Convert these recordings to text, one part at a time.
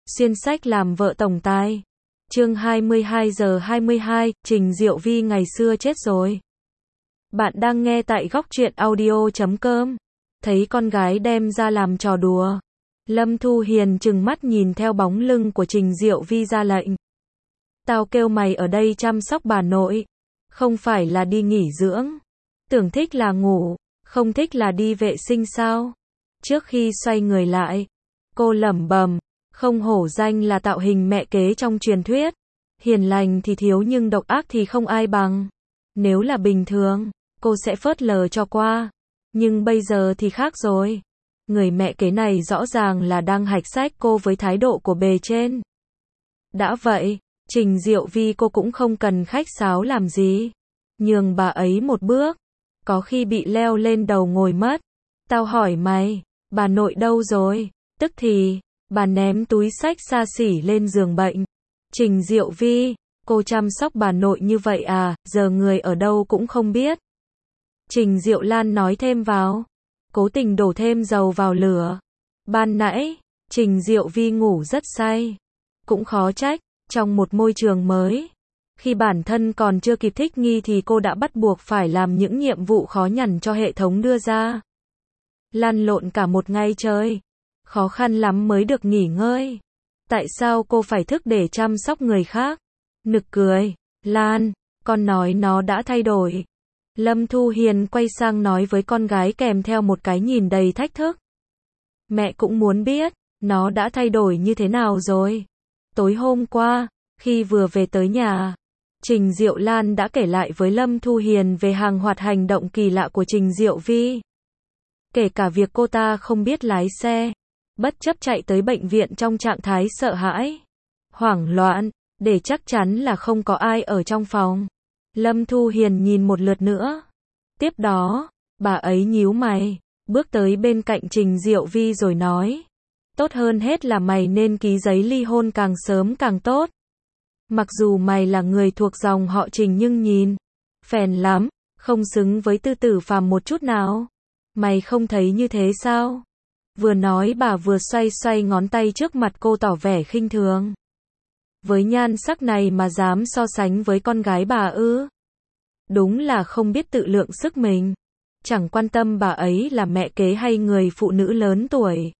Xuyên sách làm vợ tổng tài. Chương 22 giờ 22, Trình Diệu Vi ngày xưa chết rồi. Bạn đang nghe tại góc truyện audio.com. Thấy con gái đem ra làm trò đùa, Lâm Thu Hiền trừng mắt nhìn theo bóng lưng của Trình Diệu Vi ra lệnh. Tao kêu mày ở đây chăm sóc bà nội, không phải là đi nghỉ dưỡng. Tưởng thích là ngủ, không thích là đi vệ sinh sao? Trước khi xoay người lại, cô lẩm bẩm, không hổ danh là tạo hình mẹ kế trong truyền thuyết. Hiền lành thì thiếu nhưng độc ác thì không ai bằng. Nếu là bình thường, cô sẽ phớt lờ cho qua. Nhưng bây giờ thì khác rồi. Người mẹ kế này rõ ràng là đang hạch sách cô với thái độ của bề trên. Đã vậy, Trình Diệu Vi cô cũng không cần khách sáo làm gì. Nhường bà ấy một bước. Có khi bị leo lên đầu ngồi mất. Tao hỏi mày, bà nội đâu rồi? Tức thì, bà ném túi xách xa xỉ lên giường bệnh. Trình Diệu Vi, cô chăm sóc bà nội như vậy à, giờ người ở đâu cũng không biết. Trình Diệu Lan nói thêm vào, cố tình đổ thêm dầu vào lửa. Ban nãy, Trình Diệu Vi ngủ rất say. Cũng khó trách, trong một môi trường mới, khi bản thân còn chưa kịp thích nghi thì cô đã bắt buộc phải làm những nhiệm vụ khó nhằn cho hệ thống đưa ra. Lăn lộn cả một ngày trời, khó khăn lắm mới được nghỉ ngơi. Tại sao cô phải thức để chăm sóc người khác? Nực cười. Lan, con nói nó đã thay đổi. Lâm Thu Hiền quay sang nói với con gái kèm theo một cái nhìn đầy thách thức. Mẹ cũng muốn biết, nó đã thay đổi như thế nào rồi. Tối hôm qua, khi vừa về tới nhà, Trình Diệu Lan đã kể lại với Lâm Thu Hiền về hàng loạt hành động kỳ lạ của Trình Diệu Vi. Kể cả việc cô ta không biết lái xe, bất chấp chạy tới bệnh viện trong trạng thái sợ hãi, hoảng loạn, để chắc chắn là không có ai ở trong phòng. Lâm Thu Hiền nhìn một lượt nữa. Tiếp đó, bà ấy nhíu mày, bước tới bên cạnh Trình Diệu Vi rồi nói. Tốt hơn hết là mày nên ký giấy ly hôn càng sớm càng tốt. Mặc dù mày là người thuộc dòng họ Trình nhưng nhìn phèn lắm, không xứng với tư tử phàm một chút nào. Mày không thấy như thế sao? Vừa nói bà vừa xoay xoay ngón tay trước mặt cô tỏ vẻ khinh thường. Với nhan sắc này mà dám so sánh với con gái bà ư? Đúng là không biết tự lượng sức mình. Chẳng quan tâm bà ấy là mẹ kế hay người phụ nữ lớn tuổi.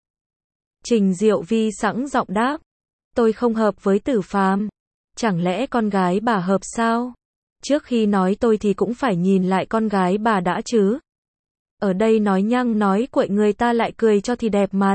Trình Diệu Vi sẵn giọng đáp. Tôi không hợp với tử phàm. Chẳng lẽ con gái bà hợp sao? Trước khi nói tôi thì cũng phải nhìn lại con gái bà đã chứ. Ở đây nói nhăng nói cuội người ta lại cười cho thì đẹp mặt.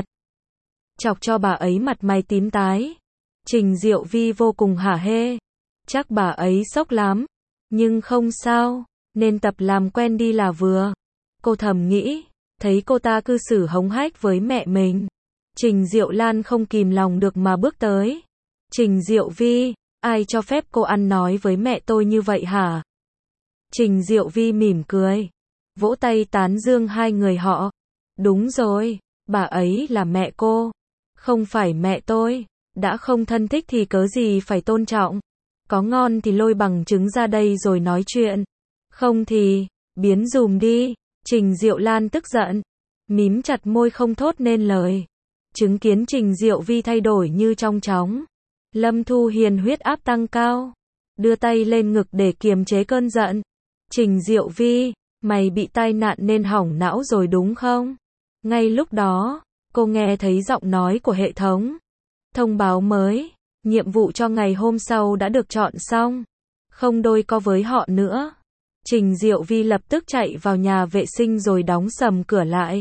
Chọc cho bà ấy mặt mày tím tái. Trình Diệu Vi vô cùng hả hê. Chắc bà ấy sốc lắm. Nhưng không sao, nên tập làm quen đi là vừa. Cô thầm nghĩ, thấy cô ta cư xử hống hách với mẹ mình. Trình Diệu Lan không kìm lòng được mà bước tới. Trình Diệu Vi, ai cho phép cô ăn nói với mẹ tôi như vậy hả? Trình Diệu Vi mỉm cười, vỗ tay tán dương hai người họ. Đúng rồi, bà ấy là mẹ cô, không phải mẹ tôi. Đã không thân thích thì cớ gì phải tôn trọng. Có ngon thì lôi bằng chứng ra đây rồi nói chuyện. Không thì, biến dùm đi. Trình Diệu Lan tức giận, mím chặt môi không thốt nên lời. Chứng kiến Trình Diệu Vi thay đổi như trong chóng, Lâm Thu Hiền huyết áp tăng cao, đưa tay lên ngực để kiềm chế cơn giận. Trình Diệu Vi, mày bị tai nạn nên hỏng não rồi đúng không? Ngay lúc đó, cô nghe thấy giọng nói của hệ thống. Thông báo mới, nhiệm vụ cho ngày hôm sau đã được chọn xong. Không đôi co với họ nữa. Trình Diệu Vi lập tức chạy vào nhà vệ sinh rồi đóng sầm cửa lại.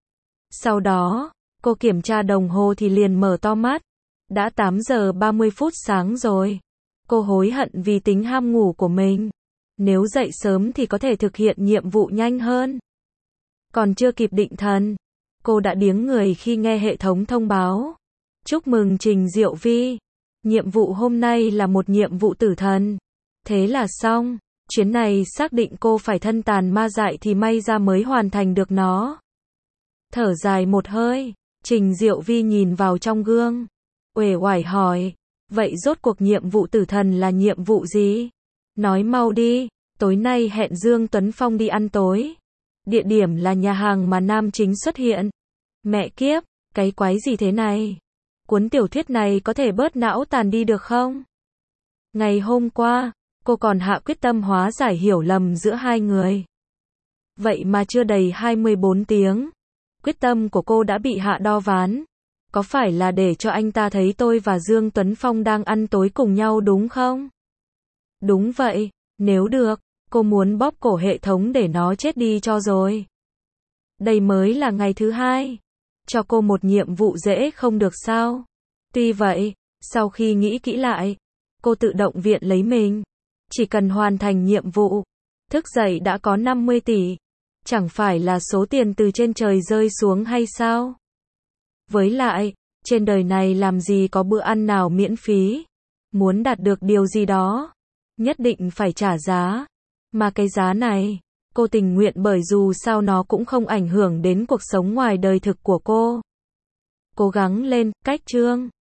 Sau đó, cô kiểm tra đồng hồ thì liền mở to mắt. Đã 8 giờ 30 phút sáng rồi. Cô hối hận vì tính ham ngủ của mình. Nếu dậy sớm thì có thể thực hiện nhiệm vụ nhanh hơn. Còn chưa kịp định thần, cô đã điếng người khi nghe hệ thống thông báo. Chúc mừng Trình Diệu Vi. Nhiệm vụ hôm nay là một nhiệm vụ tử thần. Thế là xong. Chuyến này xác định cô phải thân tàn ma dại thì may ra mới hoàn thành được nó. Thở dài một hơi, Trình Diệu Vi nhìn vào trong gương. Uể oải hỏi. Vậy rốt cuộc nhiệm vụ tử thần là nhiệm vụ gì? Nói mau đi. Tối nay hẹn Dương Tuấn Phong đi ăn tối. Địa điểm là nhà hàng mà nam chính xuất hiện. Mẹ kiếp, cái quái gì thế này? Cuốn tiểu thuyết này có thể bớt não tàn đi được không? Ngày hôm qua, cô còn hạ quyết tâm hóa giải hiểu lầm giữa hai người. Vậy mà chưa đầy 24 tiếng, quyết tâm của cô đã bị hạ đo ván. Có phải là để cho anh ta thấy tôi và Dương Tuấn Phong đang ăn tối cùng nhau đúng không? Đúng vậy, nếu được, cô muốn bóp cổ hệ thống để nó chết đi cho rồi. Đây mới là ngày thứ hai. Cho cô một nhiệm vụ dễ không được sao? Tuy vậy, sau khi nghĩ kỹ lại, cô tự động viện lấy mình. Chỉ cần hoàn thành nhiệm vụ, thức dậy đã có 50 tỷ. Chẳng phải là số tiền từ trên trời rơi xuống hay sao? Với lại, trên đời này làm gì có bữa ăn nào miễn phí. Muốn đạt được điều gì đó, nhất định phải trả giá. Mà cái giá này, cô tình nguyện bởi dù sao nó cũng không ảnh hưởng đến cuộc sống ngoài đời thực của cô. Cố gắng lên, cách chương.